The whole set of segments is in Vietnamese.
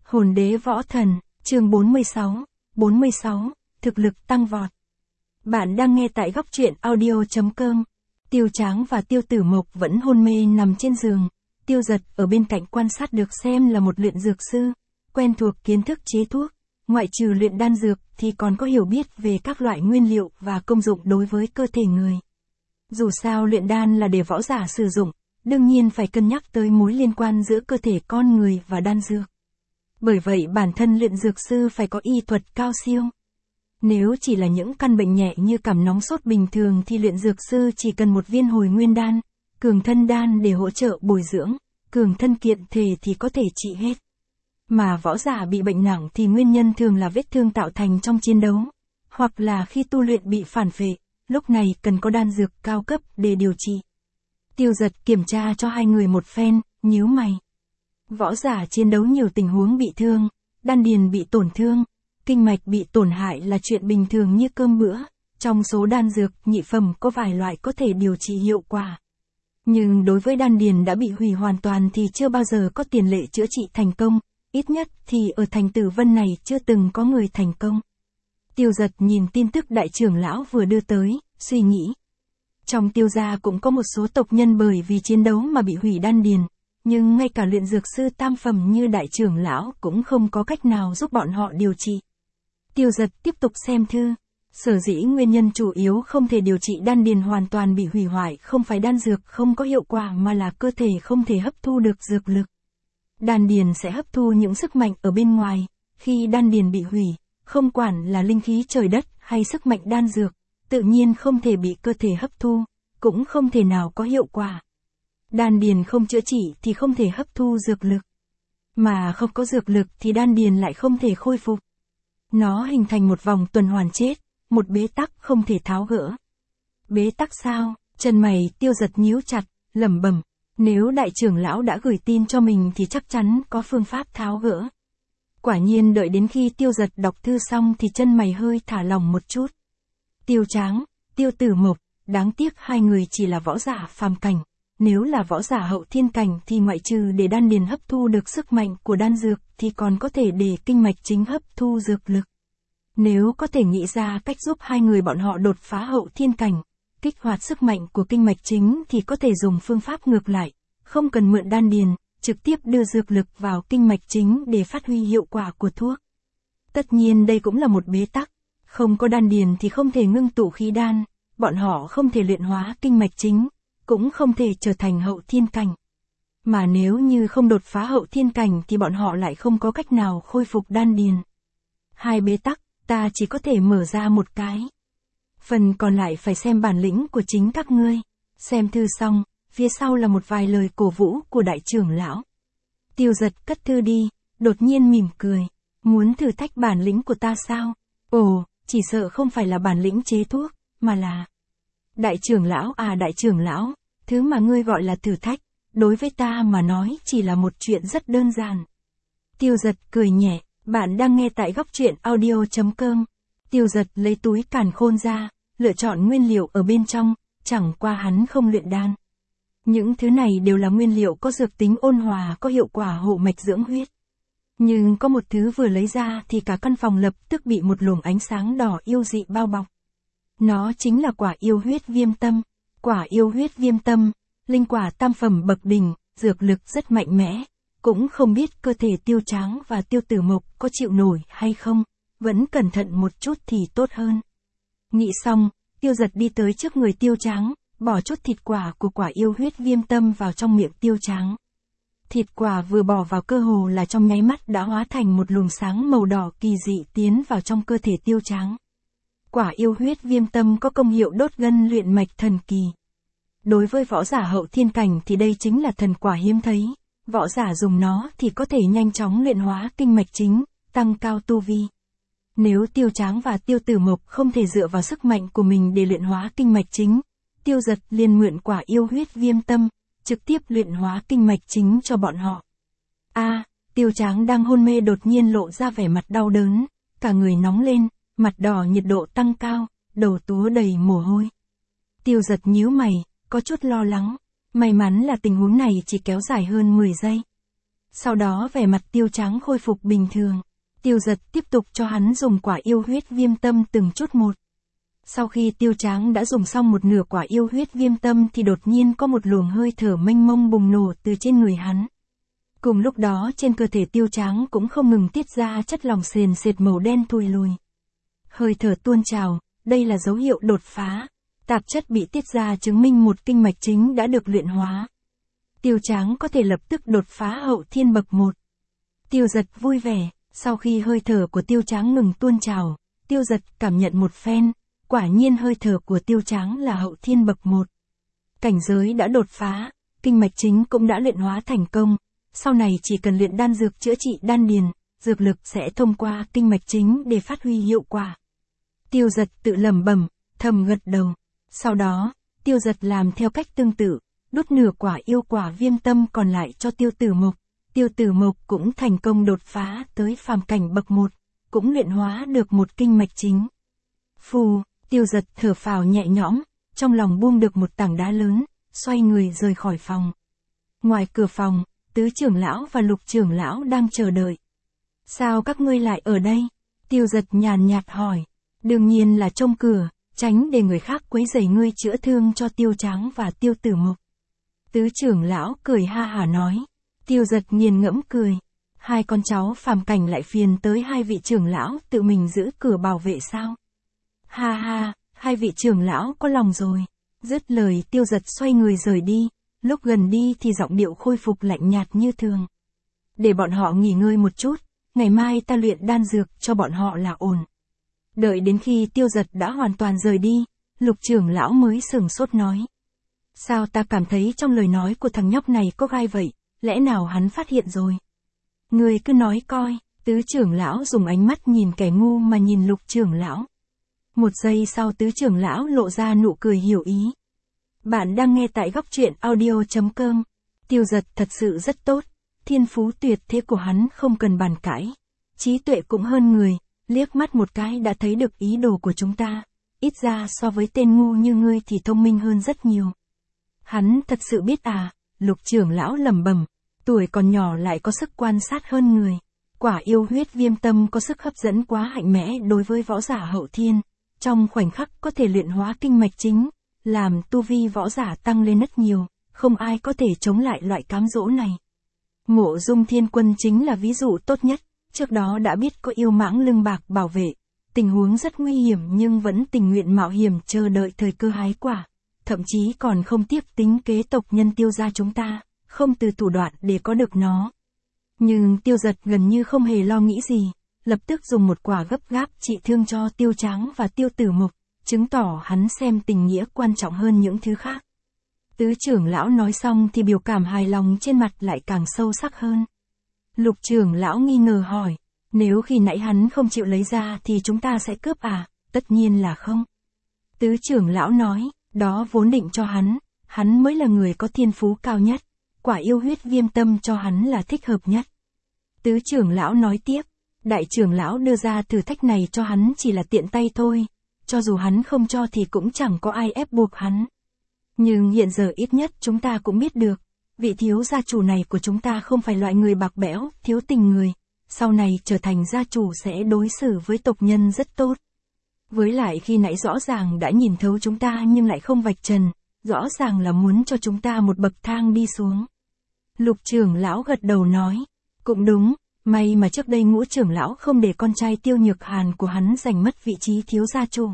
Hồn đế võ thần, chương 46, thực lực tăng vọt. Bạn đang nghe tại góc truyện audio.com. Tiêu Tráng và Tiêu Tử Mộc vẫn hôn mê nằm trên giường. Tiêu Giật ở bên cạnh quan sát được xem là một luyện dược sư, quen thuộc kiến thức chế thuốc. Ngoại trừ luyện đan dược thì còn có hiểu biết về các loại nguyên liệu và công dụng đối với cơ thể người. Dù sao luyện đan là để võ giả sử dụng, đương nhiên phải cân nhắc tới mối liên quan giữa cơ thể con người và đan dược. Bởi vậy bản thân luyện dược sư phải có y thuật cao siêu. Nếu chỉ là những căn bệnh nhẹ như cảm nóng sốt bình thường thì luyện dược sư chỉ cần một viên hồi nguyên đan, cường thân đan để hỗ trợ bồi dưỡng, cường thân kiện thể thì có thể trị hết. Mà võ giả bị bệnh nặng thì nguyên nhân thường là vết thương tạo thành trong chiến đấu, hoặc là khi tu luyện bị phản phệ, lúc này cần có đan dược cao cấp để điều trị. Tiêu Giật kiểm tra cho hai người một phen, nhíu mày. Võ giả chiến đấu nhiều tình huống bị thương, đan điền bị tổn thương, kinh mạch bị tổn hại là chuyện bình thường như cơm bữa, trong số đan dược nhị phẩm có vài loại có thể điều trị hiệu quả. Nhưng đối với đan điền đã bị hủy hoàn toàn thì chưa bao giờ có tiền lệ chữa trị thành công, ít nhất thì ở thành Tử Vân này chưa từng có người thành công. Tiêu Giật nhìn tin tức đại trưởng lão vừa đưa tới, suy nghĩ. Trong Tiêu gia cũng có một số tộc nhân bởi vì chiến đấu mà bị hủy đan điền, nhưng ngay cả luyện dược sư tam phẩm như đại trưởng lão cũng không có cách nào giúp bọn họ điều trị. Tiêu Giật tiếp tục xem thư. Sở dĩ nguyên nhân chủ yếu không thể điều trị đan điền hoàn toàn bị hủy hoại không phải đan dược không có hiệu quả mà là cơ thể không thể hấp thu được dược lực. Đan điền sẽ hấp thu những sức mạnh ở bên ngoài, khi đan điền bị hủy, không quản là linh khí trời đất hay sức mạnh đan dược, tự nhiên không thể bị cơ thể hấp thu, cũng không thể nào có hiệu quả. Đan điền không chữa trị thì không thể hấp thu dược lực. Mà không có dược lực thì đan điền lại không thể khôi phục. Nó hình thành một vòng tuần hoàn chết, một bế tắc không thể tháo gỡ. Bế tắc sao? Chân mày Tiêu Giật nhíu chặt, lẩm bẩm. Nếu đại trưởng lão đã gửi tin cho mình thì chắc chắn có phương pháp tháo gỡ. Quả nhiên đợi đến khi Tiêu Giật đọc thư xong thì chân mày hơi thả lỏng một chút. Tiêu Tráng, Tiêu Tử Mộc, đáng tiếc hai người chỉ là võ giả phàm cảnh. Nếu là võ giả hậu thiên cảnh thì ngoại trừ để đan điền hấp thu được sức mạnh của đan dược thì còn có thể để kinh mạch chính hấp thu dược lực. Nếu có thể nghĩ ra cách giúp hai người bọn họ đột phá hậu thiên cảnh, kích hoạt sức mạnh của kinh mạch chính thì có thể dùng phương pháp ngược lại, không cần mượn đan điền, trực tiếp đưa dược lực vào kinh mạch chính để phát huy hiệu quả của thuốc. Tất nhiên đây cũng là một bế tắc, không có đan điền thì không thể ngưng tụ khí đan, bọn họ không thể luyện hóa kinh mạch chính, cũng không thể trở thành hậu thiên cảnh. Mà nếu như không đột phá hậu thiên cảnh thì bọn họ lại không có cách nào khôi phục đan điền. Hai bế tắc, ta chỉ có thể mở ra một cái. Phần còn lại phải xem bản lĩnh của chính các ngươi. Xem thư xong, phía sau là một vài lời cổ vũ của đại trưởng lão. Tiêu Giật cất thư đi, đột nhiên mỉm cười. Muốn thử thách bản lĩnh của ta sao? Ồ, chỉ sợ không phải là bản lĩnh chế thuốc, mà là... Đại trưởng lão à, đại trưởng lão, thứ mà ngươi gọi là thử thách, đối với ta mà nói chỉ là một chuyện rất đơn giản. Tiêu Giật cười nhẹ, bạn đang nghe tại góc truyện audio.com. Tiêu Giật lấy túi càn khôn ra, lựa chọn nguyên liệu ở bên trong, chẳng qua hắn không luyện đan. Những thứ này đều là nguyên liệu có dược tính ôn hòa, có hiệu quả hộ mạch dưỡng huyết. Nhưng có một thứ vừa lấy ra thì cả căn phòng lập tức bị một luồng ánh sáng đỏ yêu dị bao bọc. Nó chính là quả yêu huyết viêm tâm. Quả yêu huyết viêm tâm, linh quả tam phẩm bậc đỉnh, dược lực rất mạnh mẽ. Cũng không biết cơ thể Tiêu Tráng và Tiêu Tử Mộc có chịu nổi hay không, vẫn cẩn thận một chút thì tốt hơn. Nghĩ xong, Tiêu Giật đi tới trước người Tiêu Tráng, bỏ chút thịt quả của quả yêu huyết viêm tâm vào trong miệng Tiêu Tráng. Thịt quả vừa bỏ vào cơ hồ là trong nháy mắt đã hóa thành một luồng sáng màu đỏ kỳ dị tiến vào trong cơ thể Tiêu Tráng. Quả yêu huyết viêm tâm có công hiệu đốt gân luyện mạch thần kỳ. Đối với võ giả hậu thiên cảnh thì đây chính là thần quả hiếm thấy. Võ giả dùng nó thì có thể nhanh chóng luyện hóa kinh mạch chính, tăng cao tu vi. Nếu Tiêu Tráng và Tiêu Tử Mộc không thể dựa vào sức mạnh của mình để luyện hóa kinh mạch chính, Tiêu Giật liền mượn quả yêu huyết viêm tâm, trực tiếp luyện hóa kinh mạch chính cho bọn họ. Tiêu Tráng đang hôn mê đột nhiên lộ ra vẻ mặt đau đớn, cả người nóng lên, mặt đỏ, nhiệt độ tăng cao, đầu túa đầy mồ hôi. Tiêu Giật nhíu mày, có chút lo lắng. May mắn là tình huống này chỉ kéo dài hơn 10 giây. Sau đó vẻ mặt Tiêu Tráng khôi phục bình thường. Tiêu Giật tiếp tục cho hắn dùng quả yêu huyết viêm tâm từng chút một. Sau khi Tiêu Tráng đã dùng xong một nửa quả yêu huyết viêm tâm thì đột nhiên có một luồng hơi thở mênh mông bùng nổ từ trên người hắn. Cùng lúc đó trên cơ thể Tiêu Tráng cũng không ngừng tiết ra chất lỏng sền sệt màu đen thui lùi. Hơi thở tuôn trào, đây là dấu hiệu đột phá. Tạp chất bị tiết ra chứng minh một kinh mạch chính đã được luyện hóa. Tiêu Tráng có thể lập tức đột phá hậu thiên bậc 1. Tiêu Giật vui vẻ, sau khi hơi thở của Tiêu Tráng ngừng tuôn trào, Tiêu Giật cảm nhận một phen, quả nhiên hơi thở của Tiêu Tráng là hậu thiên bậc 1. Cảnh giới đã đột phá, kinh mạch chính cũng đã luyện hóa thành công, sau này chỉ cần luyện đan dược chữa trị đan điền, dược lực sẽ thông qua kinh mạch chính để phát huy hiệu quả. Tiêu Giật tự lẩm bẩm, thầm gật đầu. Sau đó, Tiêu Giật làm theo cách tương tự, đút nửa quả yêu quả viêm tâm còn lại cho Tiêu Tử Mộc. Tiêu Tử Mộc cũng thành công đột phá tới phàm cảnh bậc 1, cũng luyện hóa được một kinh mạch chính. Phù, Tiêu Giật thở phào nhẹ nhõm, trong lòng buông được một tảng đá lớn, xoay người rời khỏi phòng. Ngoài cửa phòng, Tứ trưởng lão và Lục trưởng lão đang chờ đợi. Sao các ngươi lại ở đây? Tiêu Giật nhàn nhạt hỏi. Đương nhiên là trông cửa, tránh để người khác quấy rầy ngươi chữa thương cho Tiêu Tráng và Tiêu Tử Mộc. Tứ trưởng lão cười ha hả nói. Tiêu Giật nghiền ngẫm cười. Hai con cháu phàm cảnh lại phiền tới hai vị trưởng lão tự mình giữ cửa bảo vệ sao? Ha ha, hai vị trưởng lão có lòng rồi. Dứt lời Tiêu Giật xoay người rời đi, lúc gần đi thì giọng điệu khôi phục lạnh nhạt như thường. Để bọn họ nghỉ ngơi một chút, ngày mai ta luyện đan dược cho bọn họ là ổn. Đợi đến khi Tiêu Giật đã hoàn toàn rời đi, Lục trưởng lão mới sửng sốt nói. Sao ta cảm thấy trong lời nói của thằng nhóc này có gai vậy, lẽ nào hắn phát hiện rồi? Ngươi cứ nói coi, Tứ trưởng lão dùng ánh mắt nhìn kẻ ngu mà nhìn Lục trưởng lão. Một giây sau Tứ trưởng lão lộ ra nụ cười hiểu ý. Bạn đang nghe tại góc truyện audio.com. Tiêu Giật thật sự rất tốt, thiên phú tuyệt thế của hắn không cần bàn cãi. Trí tuệ cũng hơn người, liếc mắt một cái đã thấy được ý đồ của chúng ta. Ít ra so với tên ngu như ngươi thì thông minh hơn rất nhiều. Hắn thật sự biết à, Lục trưởng lão lẩm bẩm, tuổi còn nhỏ lại có sức quan sát hơn người. Quả yêu huyết viêm tâm có sức hấp dẫn quá mạnh mẽ đối với võ giả hậu thiên, trong khoảnh khắc có thể luyện hóa kinh mạch chính, làm tu vi võ giả tăng lên rất nhiều, không ai có thể chống lại loại cám dỗ này. Mộ Dung Thiên Quân chính là ví dụ tốt nhất, trước đó đã biết có yêu mãng lưng bạc bảo vệ, tình huống rất nguy hiểm nhưng vẫn tình nguyện mạo hiểm chờ đợi thời cơ hái quả, thậm chí còn không tiếc tính kế tộc nhân Tiêu gia chúng ta, không từ thủ đoạn để có được nó. Nhưng Tiêu Giật gần như không hề lo nghĩ gì, lập tức dùng một quả gấp gáp trị thương cho Tiêu Tráng và Tiêu Tử Mộc, chứng tỏ hắn xem tình nghĩa quan trọng hơn những thứ khác. Tứ trưởng lão nói xong thì biểu cảm hài lòng trên mặt lại càng sâu sắc hơn. Lục trưởng lão nghi ngờ hỏi, nếu khi nãy hắn không chịu lấy ra thì chúng ta sẽ cướp à? Tất nhiên là không. Tứ trưởng lão nói, đó vốn định cho hắn mới là người có thiên phú cao nhất, quả yêu huyết viêm tâm cho hắn là thích hợp nhất. Tứ trưởng lão nói tiếp, đại trưởng lão đưa ra thử thách này cho hắn chỉ là tiện tay thôi, cho dù hắn không cho thì cũng chẳng có ai ép buộc hắn. Nhưng hiện giờ ít nhất chúng ta cũng biết được, vị thiếu gia chủ này của chúng ta không phải loại người bạc bẽo, thiếu tình người, sau này trở thành gia chủ sẽ đối xử với tộc nhân rất tốt. Với lại khi nãy rõ ràng đã nhìn thấu chúng ta nhưng lại không vạch trần, rõ ràng là muốn cho chúng ta một bậc thang đi xuống. Lục trưởng lão gật đầu nói, cũng đúng, may mà trước đây Ngũ trưởng lão không để con trai Tiêu Nhược Hàn của hắn giành mất vị trí thiếu gia chủ.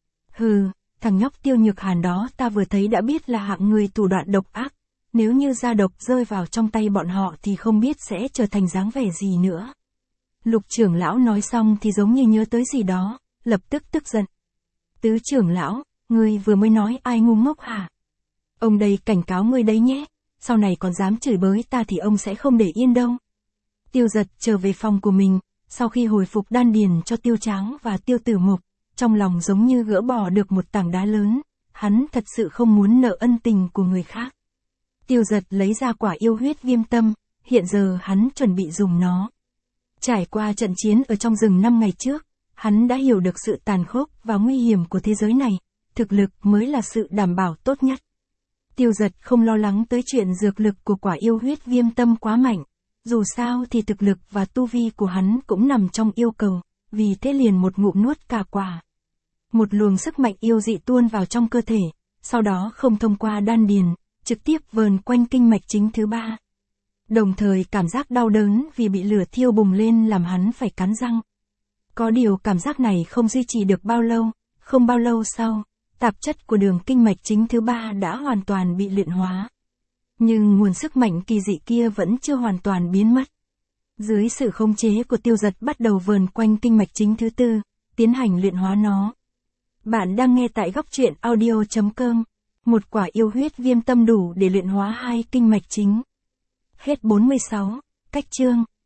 Hừ, thằng nhóc Tiêu Nhược Hàn đó ta vừa thấy đã biết là hạng người thủ đoạn độc ác, nếu như gia độc rơi vào trong tay bọn họ thì không biết sẽ trở thành dáng vẻ gì nữa. Lục trưởng lão nói xong thì giống như nhớ tới gì đó, lập tức tức giận. Tứ trưởng lão, ngươi vừa mới nói ai ngu ngốc hả? Ông đây cảnh cáo ngươi đấy nhé, sau này còn dám chửi bới ta thì ông sẽ không để yên đâu. Tiêu Giật trở về phòng của mình, sau khi hồi phục đan điền cho Tiêu Tráng và Tiêu Tử Mộc, trong lòng giống như gỡ bỏ được một tảng đá lớn, hắn thật sự không muốn nợ ân tình của người khác. Tiêu Giật lấy ra quả yêu huyết viêm tâm, hiện giờ hắn chuẩn bị dùng nó. Trải qua trận chiến ở trong rừng 5 ngày trước, hắn đã hiểu được sự tàn khốc và nguy hiểm của thế giới này, thực lực mới là sự đảm bảo tốt nhất. Tiêu Giật không lo lắng tới chuyện dược lực của quả yêu huyết viêm tâm quá mạnh, Dù sao thì thực lực và tu vi của hắn cũng nằm trong yêu cầu, vì thế liền một ngụm nuốt cả quả. Một luồng sức mạnh yêu dị tuôn vào trong cơ thể, sau đó không thông qua đan điền, trực tiếp vờn quanh kinh mạch chính thứ ba. Đồng thời cảm giác đau đớn vì bị lửa thiêu bùng lên làm hắn phải cắn răng. Có điều cảm giác này không duy trì được bao lâu, không bao lâu sau, tạp chất của đường kinh mạch chính thứ ba đã hoàn toàn bị luyện hóa. Nhưng nguồn sức mạnh kỳ dị kia vẫn chưa hoàn toàn biến mất. Dưới sự khống chế của Tiêu Giật bắt đầu vờn quanh kinh mạch chính thứ tư, tiến hành luyện hóa nó. Bạn đang nghe tại Góc Truyện Audio.com, một quả yêu huyết viêm tâm đủ để luyện hóa hai kinh mạch chính. Hết 46, cách chương.